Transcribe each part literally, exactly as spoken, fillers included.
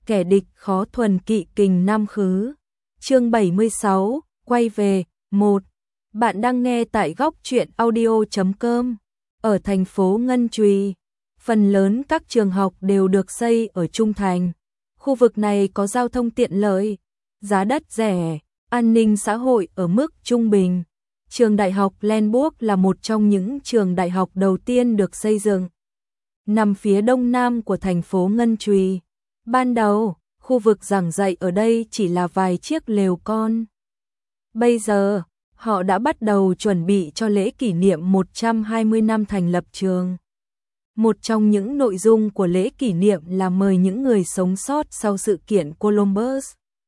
kẻ địch khó thuần kỵ kình nam khứ. Chương bảy mươi sáu, quay về. Một. Bạn đang nghe tại góc truyện audio chấm com. Ở thành phố Ngân Trùy, phần lớn các trường học đều được xây ở trung thành. Khu vực này có giao thông tiện lợi, giá đất rẻ, an ninh xã hội ở mức trung bình. Trường đại học Ленбурg là một trong những trường đại học đầu tiên được xây dựng. Nằm phía đông nam của thành phố Ngân Trùy. Ban đầu, khu vực giảng dạy ở đây chỉ là vài chiếc lều con. Bây giờ, họ đã bắt đầu chuẩn bị cho lễ kỷ niệm một trăm hai mươi năm thành lập trường. Một trong những nội dung của lễ kỷ niệm là mời những người sống sót sau sự kiện Columbus.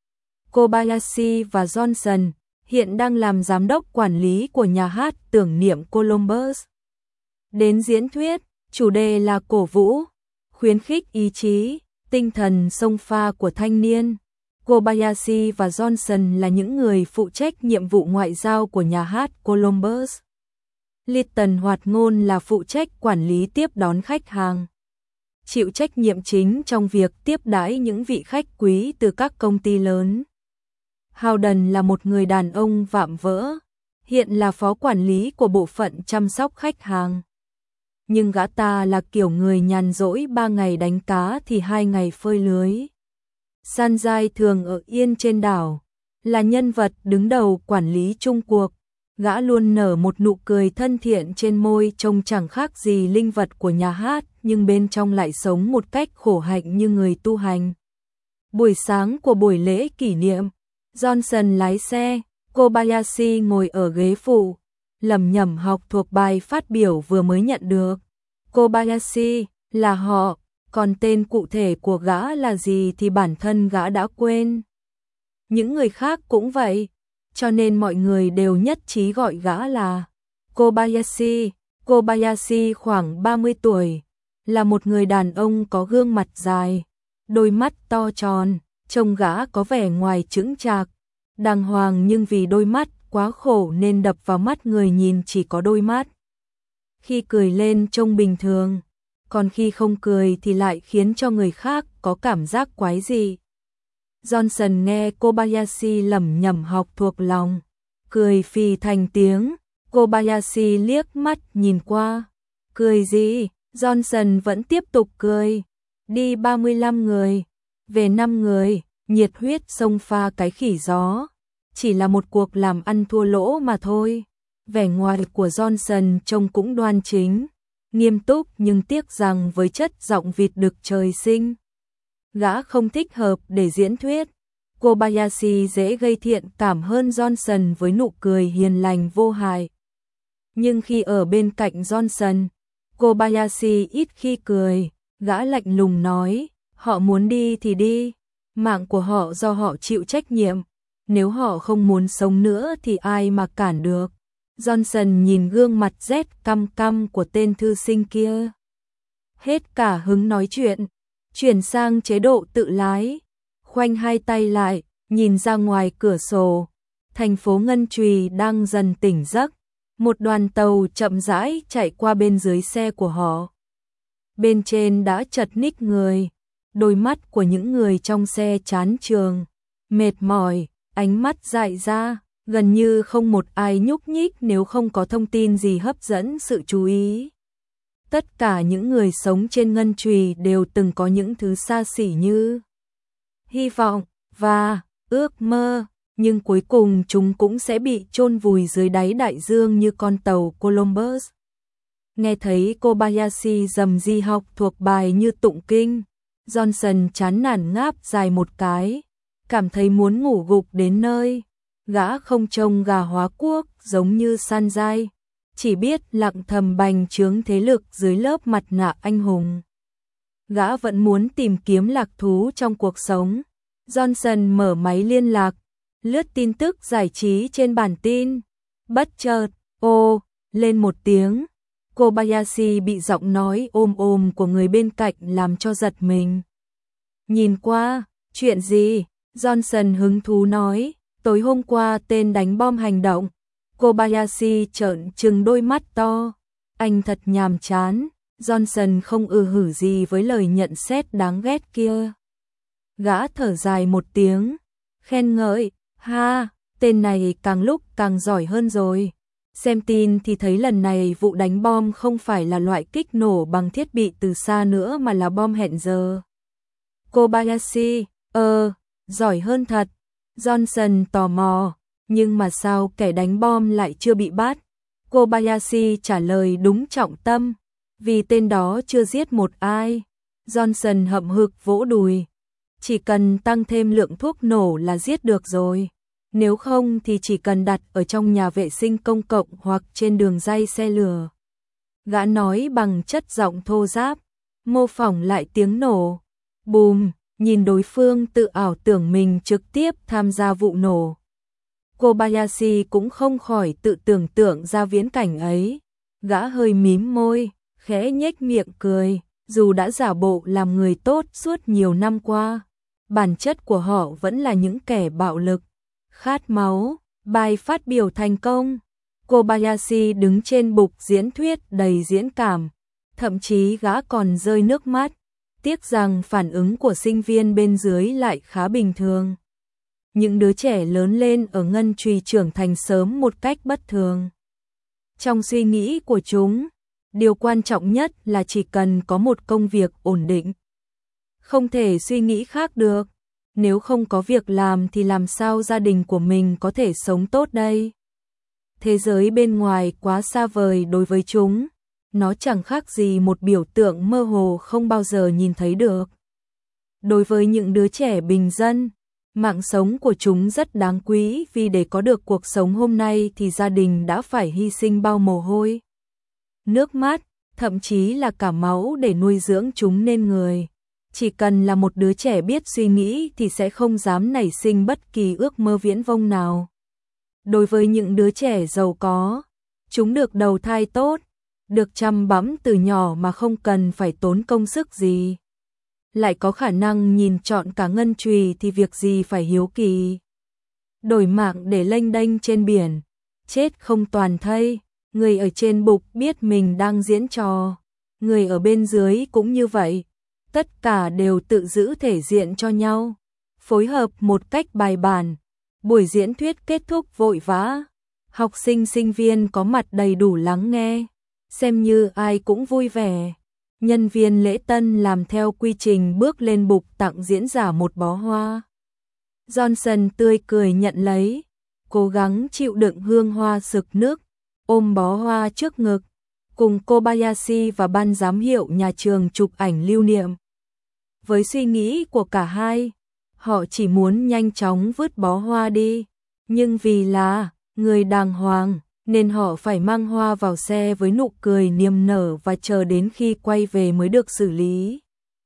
Kobayashi và Johnson hiện đang làm giám đốc quản lý của nhà hát tưởng niệm Columbus. Đến diễn thuyết, chủ đề là cổ vũ, khuyến khích ý chí, tinh thần xông pha của thanh niên. Kobayashi và Johnson là những người phụ trách nhiệm vụ ngoại giao của nhà hát Columbus. Litton Hoạt Ngôn là phụ trách quản lý tiếp đón khách hàng, chịu trách nhiệm chính trong việc tiếp đãi những vị khách quý từ các công ty lớn. Howden là một người đàn ông vạm vỡ, hiện là phó quản lý của bộ phận chăm sóc khách hàng. Nhưng gã ta là kiểu người nhàn rỗi ba ngày đánh cá thì hai ngày phơi lưới. Sanjay thường ở yên trên đảo, là nhân vật đứng đầu quản lý chung cuộc. Gã luôn nở một nụ cười thân thiện trên môi, trông chẳng khác gì linh vật của nhà hát, nhưng bên trong lại sống một cách khổ hạnh như người tu hành. Buổi sáng của buổi lễ kỷ niệm, Johnson lái xe, Kobayashi ngồi ở ghế phụ, lẩm nhẩm học thuộc bài phát biểu vừa mới nhận được. Kobayashi là họ, còn tên cụ thể của gã là gì thì bản thân gã đã quên. Những người khác cũng vậy, cho nên mọi người đều nhất trí gọi gã là Kobayashi. Kobayashi khoảng ba mươi tuổi, là một người đàn ông có gương mặt dài, đôi mắt to tròn, trông gã có vẻ ngoài chững chạc, đàng hoàng, nhưng vì đôi mắt quá khổ nên đập vào mắt người nhìn chỉ có đôi mắt. Khi cười lên trông bình thường, còn khi không cười thì lại khiến cho người khác có cảm giác quái dị. Johnson nghe Kobayashi lẩm nhẩm học thuộc lòng, cười phì thành tiếng. Kobayashi liếc mắt nhìn qua. Cười gì? Johnson vẫn tiếp tục cười. Đi ba mươi lăm người, về năm người, nhiệt huyết xông pha cái khỉ gió. Chỉ là một cuộc làm ăn thua lỗ mà thôi. Vẻ ngoài của Johnson trông cũng đoan chính, nghiêm túc, nhưng tiếc rằng với chất giọng vịt đực trời sinh, gã không thích hợp để diễn thuyết. Kobayashi dễ gây thiện cảm hơn Johnson với nụ cười hiền lành vô hại. Nhưng khi ở bên cạnh Johnson, Kobayashi ít khi cười, gã lạnh lùng nói, họ muốn đi thì đi, mạng của họ do họ chịu trách nhiệm, nếu họ không muốn sống nữa thì ai mà cản được. Johnson nhìn gương mặt rét căm căm của tên thư sinh kia, hết cả hứng nói chuyện, chuyển sang chế độ tự lái, khoanh hai tay lại, nhìn ra ngoài cửa sổ. Thành phố Ngân Trùy đang dần tỉnh giấc, một đoàn tàu chậm rãi chạy qua bên dưới xe của họ. Bên trên đã chật ních người, đôi mắt của những người trong xe chán chường, mệt mỏi, ánh mắt dại ra, gần như không một ai nhúc nhích nếu không có thông tin gì hấp dẫn sự chú ý. Tất cả những người sống trên Ngân Trùy đều từng có những thứ xa xỉ như hy vọng và ước mơ, nhưng cuối cùng chúng cũng sẽ bị chôn vùi dưới đáy đại dương như con tàu Columbus. Nghe thấy Kobayashi rầm rì học thuộc bài như tụng kinh, Johnson chán nản ngáp dài một cái, cảm thấy muốn ngủ gục đến nơi. Gã không trông gà hóa quốc giống như Sanjay, chỉ biết lặng thầm bành trướng thế lực dưới lớp mặt nạ anh hùng. Gã vẫn muốn tìm kiếm lạc thú trong cuộc sống. Johnson mở máy liên lạc, lướt tin tức giải trí trên bản tin. Bất chợt, ô, lên một tiếng. Kobayashi bị giọng nói ôm ôm của người bên cạnh làm cho giật mình. Nhìn qua, chuyện gì? Johnson hứng thú nói, tối hôm qua tên đánh bom hành động. Kobayashi trợn trừng đôi mắt to. Anh thật nhàm chán. Johnson không ư hử gì với lời nhận xét đáng ghét kia. Gã thở dài một tiếng, khen ngợi, ha, tên này càng lúc càng giỏi hơn rồi. Xem tin thì thấy lần này vụ đánh bom không phải là loại kích nổ bằng thiết bị từ xa nữa mà là bom hẹn giờ. Kobayashi, ờ, giỏi hơn thật. Johnson tò mò, nhưng mà sao kẻ đánh bom lại chưa bị bắt? Kobayashi trả lời đúng trọng tâm, vì tên đó chưa giết một ai. Johnson hậm hực vỗ đùi, chỉ cần tăng thêm lượng thuốc nổ là giết được rồi. Nếu không thì chỉ cần đặt ở trong nhà vệ sinh công cộng hoặc trên đường ray xe lửa. Gã nói bằng chất giọng thô ráp, mô phỏng lại tiếng nổ. Bùm, nhìn đối phương tự ảo tưởng mình trực tiếp tham gia vụ nổ. Kobayashi cũng không khỏi tự tưởng tượng ra viễn cảnh ấy. Gã hơi mím môi, khẽ nhếch miệng cười, dù đã giả bộ làm người tốt suốt nhiều năm qua. Bản chất của họ vẫn là những kẻ bạo lực, khát máu. Bài phát biểu thành công. Kobayashi đứng trên bục diễn thuyết đầy diễn cảm, thậm chí gã còn rơi nước mắt. Tiếc rằng phản ứng của sinh viên bên dưới lại khá bình thường. Những đứa trẻ lớn lên ở ngân trùy trưởng thành sớm một cách bất thường. Trong suy nghĩ của chúng, điều quan trọng nhất là chỉ cần có một công việc ổn định. Không thể suy nghĩ khác được. Nếu không có việc làm thì làm sao gia đình của mình có thể sống tốt đây? Thế giới bên ngoài quá xa vời đối với chúng. Nó chẳng khác gì một biểu tượng mơ hồ không bao giờ nhìn thấy được. Đối với những đứa trẻ bình dân, mạng sống của chúng rất đáng quý, vì để có được cuộc sống hôm nay thì gia đình đã phải hy sinh bao mồ hôi, nước mắt, thậm chí là cả máu để nuôi dưỡng chúng nên người. Chỉ cần là một đứa trẻ biết suy nghĩ thì sẽ không dám nảy sinh bất kỳ ước mơ viễn vông nào. Đối với những đứa trẻ giàu có, chúng được đầu thai tốt, được chăm bẵm từ nhỏ mà không cần phải tốn công sức gì. Lại có khả năng nhìn trọn cả ngân trùy thì việc gì phải hiếu kỳ. Đổi mạng để lênh đênh trên biển, chết không toàn thây. Người ở trên bục biết mình đang diễn trò, người ở bên dưới cũng như vậy. Tất cả đều tự giữ thể diện cho nhau, phối hợp một cách bài bản. Buổi diễn thuyết kết thúc vội vã, học sinh sinh viên có mặt đầy đủ lắng nghe, xem như ai cũng vui vẻ. Nhân viên lễ tân làm theo quy trình bước lên bục tặng diễn giả một bó hoa. Johnson tươi cười nhận lấy, cố gắng chịu đựng hương hoa sực nước, ôm bó hoa trước ngực, cùng Kobayashi và ban giám hiệu nhà trường chụp ảnh lưu niệm. Với suy nghĩ của cả hai, họ chỉ muốn nhanh chóng vứt bó hoa đi, nhưng vì là người đàng hoàng nên họ phải mang hoa vào xe với nụ cười niềm nở và chờ đến khi quay về mới được xử lý.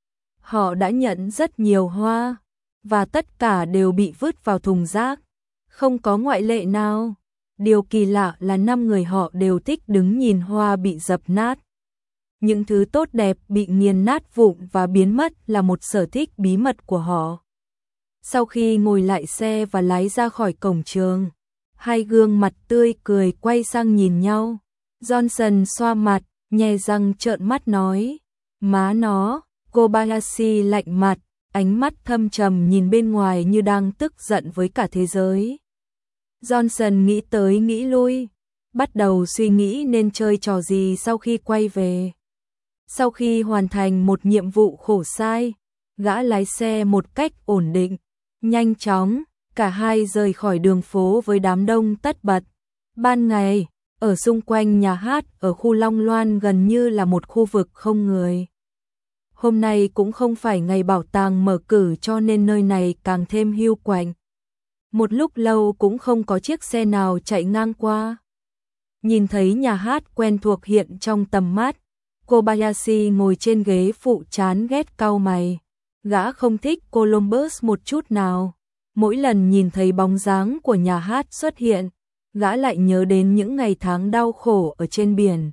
Họ đã nhận rất nhiều hoa, và tất cả đều bị vứt vào thùng rác, không có ngoại lệ nào. Điều kỳ lạ là năm người họ đều thích đứng nhìn hoa bị dập nát. Những thứ tốt đẹp bị nghiền nát vụn và biến mất là một sở thích bí mật của họ. Sau khi ngồi lại xe và lái ra khỏi cổng trường, hai gương mặt tươi cười quay sang nhìn nhau. Johnson xoa mặt, nhe răng trợn mắt nói, má nó. Kobayashi lạnh mặt, ánh mắt thâm trầm nhìn bên ngoài như đang tức giận với cả thế giới. Johnson nghĩ tới nghĩ lui, bắt đầu suy nghĩ nên chơi trò gì sau khi quay về. Sau khi hoàn thành một nhiệm vụ khổ sai, gã lái xe một cách ổn định, nhanh chóng, cả hai rời khỏi đường phố với đám đông tất bật. Ban ngày, ở xung quanh nhà hát ở khu Long Loan gần như là một khu vực không người. Hôm nay cũng không phải ngày bảo tàng mở cử cho nên nơi này càng thêm hiu quạnh. Một lúc lâu cũng không có chiếc xe nào chạy ngang qua. Nhìn thấy nhà hát quen thuộc hiện trong tầm mắt, Kobayashi ngồi trên ghế phụ chán ghét cau mày. Gã không thích Columbus một chút nào. Mỗi lần nhìn thấy bóng dáng của nhà hát xuất hiện, gã lại nhớ đến những ngày tháng đau khổ ở trên biển.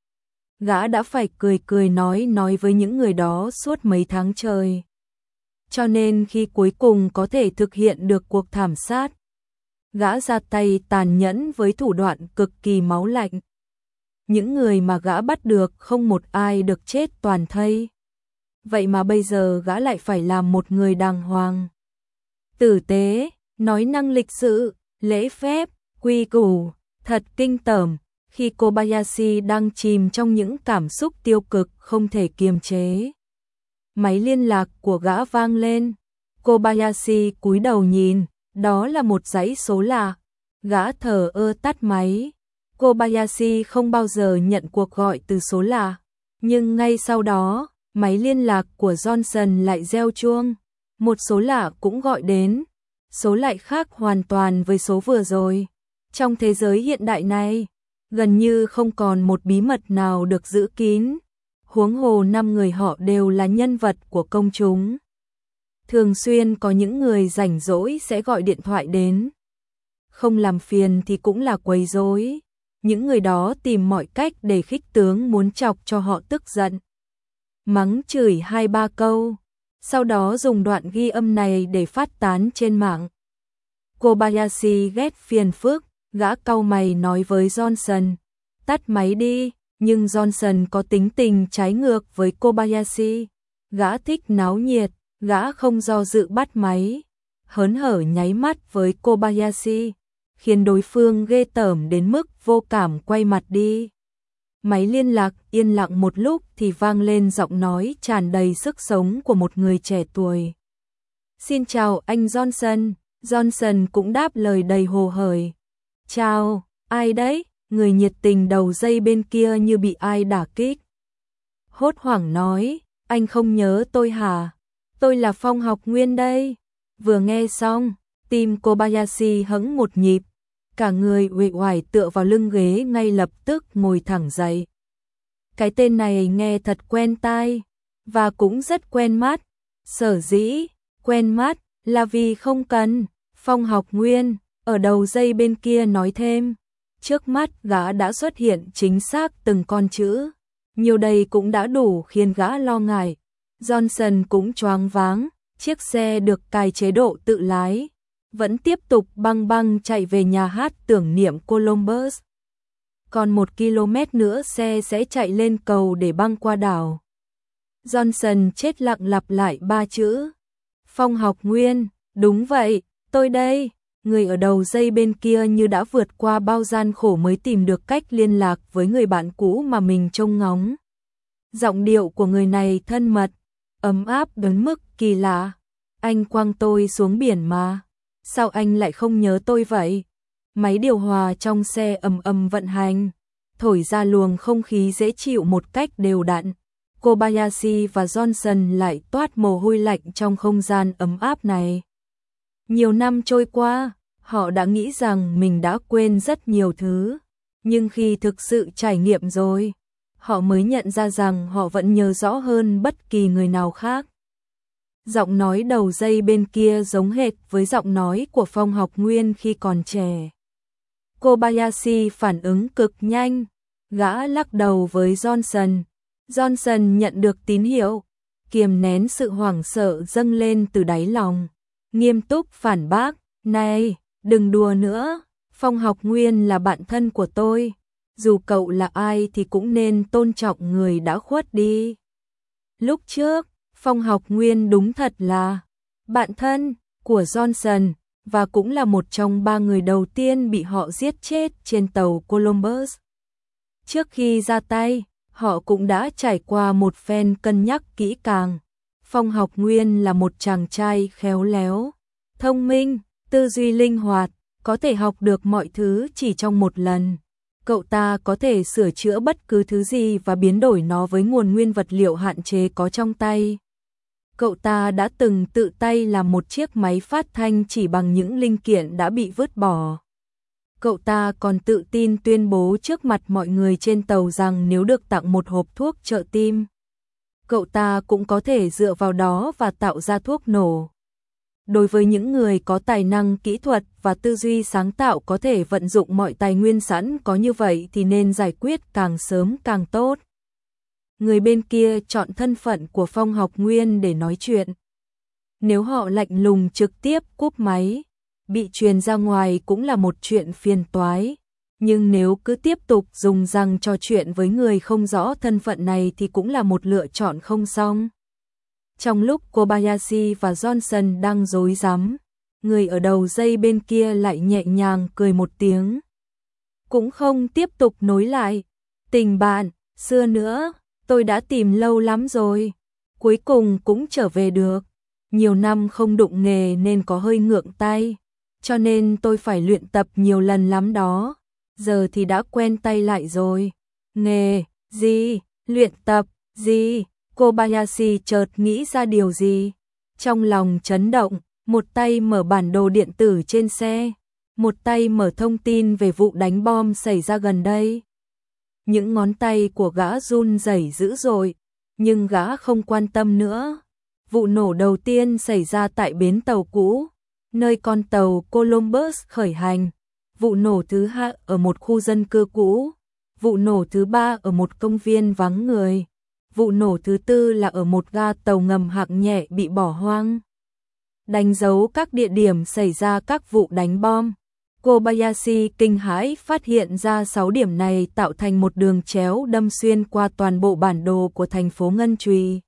Gã đã phải cười cười nói nói với những người đó suốt mấy tháng trời. Cho nên khi cuối cùng có thể thực hiện được cuộc thảm sát, gã ra tay tàn nhẫn với thủ đoạn cực kỳ máu lạnh. Những người mà gã bắt được không một ai được chết toàn thây. vậy mà bây giờ gã lại phải làm một người đàng hoàng. Tử tế, nói năng lịch sự, lễ phép, quy củ, thật kinh tởm. Khi Kobayashi đang chìm trong những cảm xúc tiêu cực không thể kiềm chế, máy liên lạc của gã vang lên. Kobayashi cúi đầu nhìn, đó là một dãy số lạ. Gã thờ ơ tắt máy. Kobayashi không bao giờ nhận cuộc gọi từ số lạ, nhưng ngay sau đó, máy liên lạc của Johnson lại reo chuông. Một số lạ cũng gọi đến, số lại khác hoàn toàn với số vừa rồi. Trong thế giới hiện đại này, gần như không còn một bí mật nào được giữ kín. Huống hồ năm người họ đều là nhân vật của công chúng. Thường xuyên có những người rảnh rỗi sẽ gọi điện thoại đến. Không làm phiền thì cũng là quấy rối. Những người đó tìm mọi cách để khích tướng muốn chọc cho họ tức giận. Mắng chửi hai ba câu, sau đó dùng đoạn ghi âm này để phát tán trên mạng. Kobayashi ghét phiền phức, gã cau mày nói với Johnson, tắt máy đi, nhưng Johnson có tính tình trái ngược với Kobayashi. Gã thích náo nhiệt, gã không do dự bắt máy, hớn hở nháy mắt với Kobayashi, khiến đối phương ghê tởm đến mức vô cảm quay mặt đi. Máy liên lạc yên lặng một lúc thì vang lên giọng nói tràn đầy sức sống của một người trẻ tuổi. Xin chào anh Johnson. Johnson cũng đáp lời đầy hồ hởi. Chào, ai đấy? Người nhiệt tình đầu dây bên kia như bị ai đả kích. Hốt hoảng nói, anh không nhớ tôi hả? Tôi là Phong Học Nguyên đây. Vừa nghe xong, tim Kobayashi hững một nhịp, cả người uể oải tựa vào lưng ghế ngay lập tức ngồi thẳng dậy. Cái tên này nghe thật quen tai, và cũng rất quen mắt. Sở dĩ, quen mắt, là vì không cần. Phong Học Nguyên, ở đầu dây bên kia nói thêm. Trước mắt gã đã xuất hiện chính xác từng con chữ. Nhiều đây cũng đã đủ khiến gã lo ngại. Johnson cũng choáng váng, chiếc xe được cài chế độ tự lái, vẫn tiếp tục băng băng chạy về nhà hát tưởng niệm Columbus. Còn một ki-lô mét nữa xe sẽ chạy lên cầu để băng qua đảo. Johnson chết lặng lặp lại ba chữ. Phong Học Nguyên, đúng vậy, tôi đây. Người ở đầu dây bên kia như đã vượt qua bao gian khổ mới tìm được cách liên lạc với người bạn cũ mà mình trông ngóng. Giọng điệu của người này thân mật, ấm áp đến mức kỳ lạ. Anh quăng tôi xuống biển mà. Sao anh lại không nhớ tôi vậy? Máy điều hòa trong xe ầm ầm vận hành, thổi ra luồng không khí dễ chịu một cách đều đặn. Kobayashi và Johnson lại toát mồ hôi lạnh trong không gian ấm áp này. Nhiều năm trôi qua, họ đã nghĩ rằng mình đã quên rất nhiều thứ, nhưng khi thực sự trải nghiệm rồi, họ mới nhận ra rằng họ vẫn nhớ rõ hơn bất kỳ người nào khác. Giọng nói đầu dây bên kia giống hệt với giọng nói của Phong Học Nguyên khi còn trẻ. Kobayashi phản ứng cực nhanh, gã lắc đầu với Johnson. Johnson nhận được tín hiệu, kiềm nén sự hoảng sợ dâng lên từ đáy lòng, nghiêm túc phản bác, này, đừng đùa nữa, Phong Học Nguyên là bạn thân của tôi, dù cậu là ai thì cũng nên tôn trọng người đã khuất đi. Lúc trước, Phong Học Nguyên đúng thật là bạn thân của Johnson, và cũng là một trong ba người đầu tiên bị họ giết chết trên tàu Columbus. Trước khi ra tay, họ cũng đã trải qua một phen cân nhắc kỹ càng. Phong Học Nguyên là một chàng trai khéo léo, thông minh, tư duy linh hoạt, có thể học được mọi thứ chỉ trong một lần. Cậu ta có thể sửa chữa bất cứ thứ gì và biến đổi nó với nguồn nguyên vật liệu hạn chế có trong tay. Cậu ta đã từng tự tay làm một chiếc máy phát thanh chỉ bằng những linh kiện đã bị vứt bỏ. Cậu ta còn tự tin tuyên bố trước mặt mọi người trên tàu rằng nếu được tặng một hộp thuốc trợ tim, cậu ta cũng có thể dựa vào đó và tạo ra thuốc nổ. Đối với những người có tài năng kỹ thuật và tư duy sáng tạo có thể vận dụng mọi tài nguyên sẵn có như vậy thì nên giải quyết càng sớm càng tốt. Người bên kia chọn thân phận của Phong Học Nguyên để nói chuyện. Nếu họ lạnh lùng trực tiếp cúp máy, bị truyền ra ngoài cũng là một chuyện phiền toái. Nhưng nếu cứ tiếp tục dùng răng trò chuyện với người không rõ thân phận này thì cũng là một lựa chọn không xong. Trong lúc Kobayashi và Johnson đang rối rắm, người ở đầu dây bên kia lại nhẹ nhàng cười một tiếng. Cũng không tiếp tục nối lại. Tình bạn, xưa nữa, tôi đã tìm lâu lắm rồi. Cuối cùng cũng trở về được. Nhiều năm không đụng nghề nên có hơi ngượng tay. Cho nên tôi phải luyện tập nhiều lần lắm đó. Giờ thì đã quen tay lại rồi. Nghề, gì? Luyện tập, gì? Kobayashi chợt nghĩ ra điều gì. Trong lòng chấn động, một tay mở bản đồ điện tử trên xe, một tay mở thông tin về vụ đánh bom xảy ra gần đây. Những ngón tay của gã run rẩy dữ dội, nhưng gã không quan tâm nữa. Vụ nổ đầu tiên xảy ra tại bến tàu cũ, nơi con tàu Columbus khởi hành. Vụ nổ thứ hai ở một khu dân cư cũ. Vụ nổ thứ ba ở một công viên vắng người. Vụ nổ thứ tư là ở một ga tàu ngầm hạng nhẹ bị bỏ hoang. Đánh dấu các địa điểm xảy ra các vụ đánh bom. Kobayashi kinh hãi phát hiện ra sáu điểm này tạo thành một đường chéo đâm xuyên qua toàn bộ bản đồ của thành phố Ngân Trùy.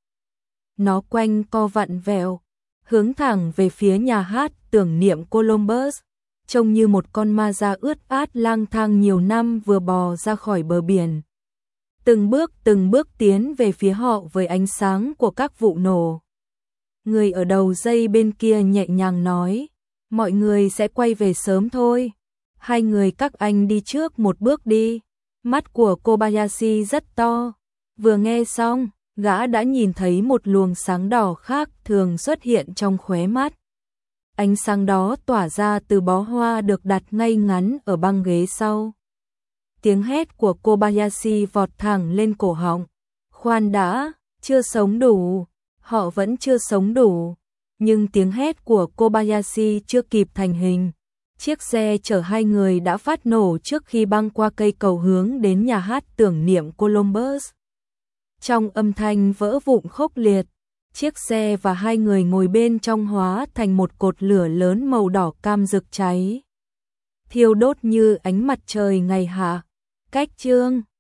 Nó quanh co vặn vẹo, hướng thẳng về phía nhà hát tưởng niệm Columbus, trông như một con ma da ướt át lang thang nhiều năm vừa bò ra khỏi bờ biển. Từng bước từng bước tiến về phía họ với ánh sáng của các vụ nổ. Người ở đầu dây bên kia nhẹ nhàng nói, mọi người sẽ quay về sớm thôi. Hai người các anh đi trước một bước đi. Mắt của Kobayashi rất to. Vừa nghe xong, gã đã nhìn thấy một luồng sáng đỏ khác thường xuất hiện trong khóe mắt. Ánh sáng đó tỏa ra từ bó hoa được đặt ngay ngắn ở băng ghế sau. Tiếng hét của Kobayashi vọt thẳng lên cổ họng. Khoan đã, chưa sống đủ. Họ vẫn chưa sống đủ. Nhưng tiếng hét của Kobayashi chưa kịp thành hình. Chiếc xe chở hai người đã phát nổ trước khi băng qua cây cầu hướng đến nhà hát tưởng niệm Columbus. Trong âm thanh vỡ vụn khốc liệt, chiếc xe và hai người ngồi bên trong hóa thành một cột lửa lớn màu đỏ cam rực cháy, thiêu đốt như ánh mặt trời ngày hạ. Cách chương